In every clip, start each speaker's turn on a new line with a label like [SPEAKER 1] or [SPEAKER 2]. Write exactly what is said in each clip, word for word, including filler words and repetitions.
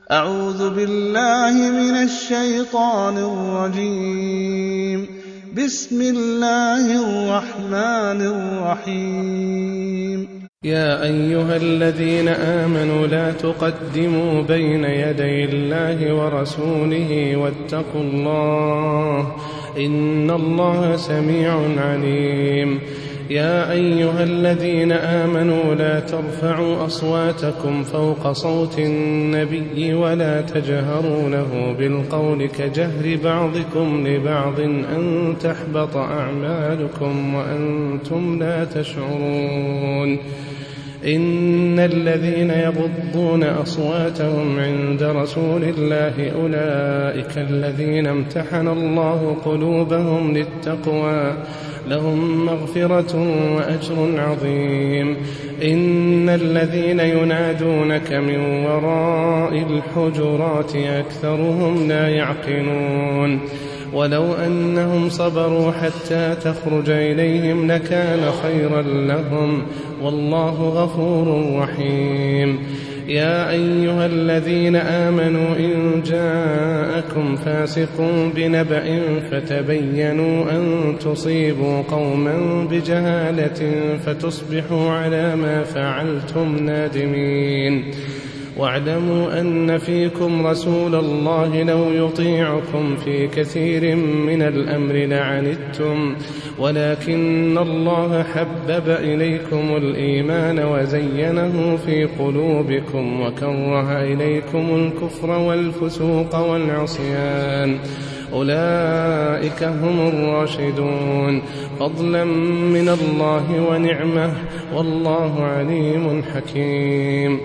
[SPEAKER 1] أعوذ بالله من الشيطان الرجيم. بسم الله الرحمن الرحيم.
[SPEAKER 2] يا أيها الذين آمنوا لا تقدموا بين يدي الله ورسوله واتقوا الله إن الله سميع عليم. يا أيها الذين آمنوا لا ترفعوا أصواتكم فوق صوت النبي ولا تجهروا له بالقول كجهر بعضكم لبعض أن تحبط أعمالكم وأنتم لا تشعرون. إن الذين يغضون أصواتهم عند رسول الله أولئك الذين امتحن الله قلوبهم للتقوى لهم مغفرة وأجر عظيم. إن الذين ينادونك من وراء الحجرات أكثرهم لا يعقلون. ولو أنهم صبروا حتى تخرج إليهم لكان خيرا لهم والله غفور رحيم. يا أيها الذين آمنوا إن جاءكم فاسق بنبأ فتبينوا أن تصيبوا قوما بجهالة فتصبحوا على ما فعلتم نادمين. واعلموا أن فيكم رسول الله لو يطيعكم في كثير من الأمر لعنتم ولكن الله حبب إليكم الإيمان وزينه في قلوبكم وكره إليكم الكفر والفسوق والعصيان أولئك هم الراشدون فضلا من الله ونعمه والله عليم حكيم.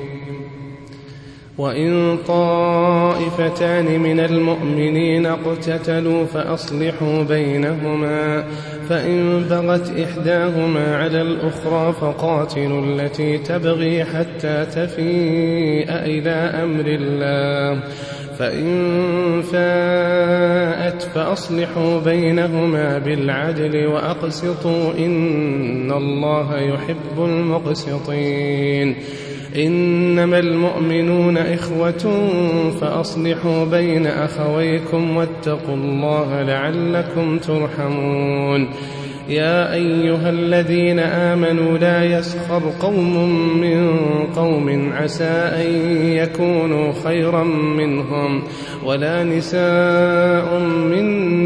[SPEAKER 2] وإن طائفتان من المؤمنين اقتتلوا فأصلحوا بينهما فإن بغت إحداهما على الأخرى فقاتلوا التي تبغي حتى تفيء إلى أمر الله فإن فاءت فأصلحوا بينهما بالعدل وأقسطوا إن الله يحب المقسطين. إنما المؤمنون إخوة فأصلحوا بين أخويكم واتقوا الله لعلكم ترحمون. يا أيها الذين آمنوا لا يسخر قوم من قوم عسى أن يكونوا خيرا منهم ولا نساء من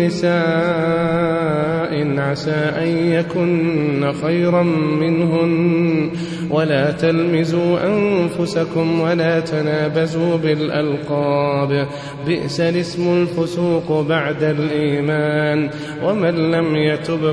[SPEAKER 2] نساء عسى أن يكن خيرا منهن ولا تلمزوا أنفسكم ولا تنابزوا بالألقاب بئس الاسم الفسوق بعد الإيمان ومن لم يتب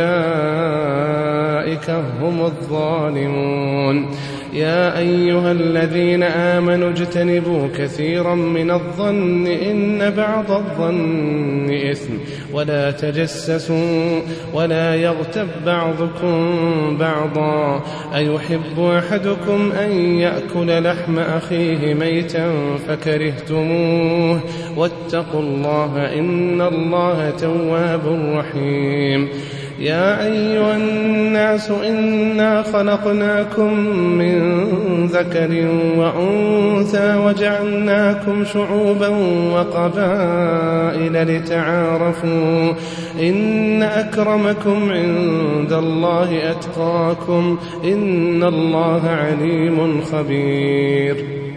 [SPEAKER 2] فأولئك هم الظالمون. يا أيها الذين آمنوا اجتنبوا كثيرا من الظن إن بعض الظن إثم ولا تجسسوا ولا يغتب بعضكم بعضا أيحب أحدكم أن يأكل لحم أخيه ميتا فكرهتموه واتقوا الله إن الله تواب رحيم. يا أيها الناس إنا خلقناكم من ذكر وأنثى وجعلناكم شعوبا وقبائل لتعارفوا إن أكرمكم عند الله أتقاكم إن الله عليم خبير.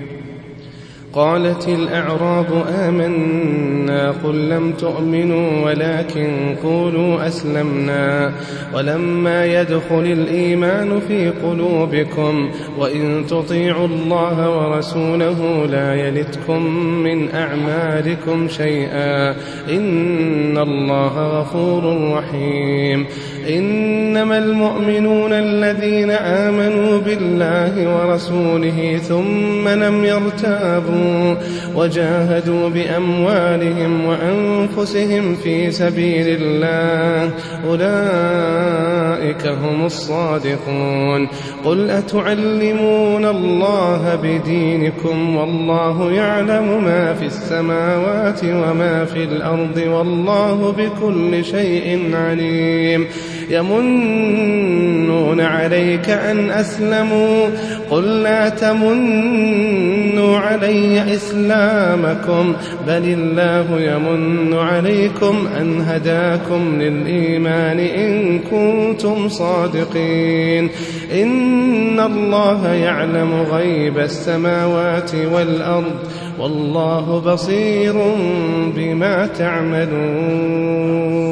[SPEAKER 2] قالت الأعراب آمنا قل لم تؤمنوا ولكن قولوا أسلمنا ولما يدخل الإيمان في قلوبكم وإن تطيعوا الله ورسوله لا يلتكم من أعمالكم شيئا إن الله غفور رحيم. إنما المؤمنون الذين آمنوا بالله ورسوله ثم لم يرتابوا وجاهدوا بأموالهم وأنفسهم في سبيل الله أولئك هم الصادقون. قل أتعلمون الله بدينكم والله يعلم ما في السماوات وما في الأرض والله بكل شيء عليم. يمنون عليك أن أسلموا قل لا تمنوا علي إسلامكم بل الله يمن عليكم أن هداكم للإيمان إن كنتم صادقين إن الله يعلم غيب السماوات والأرض والله بصير بما تعملون.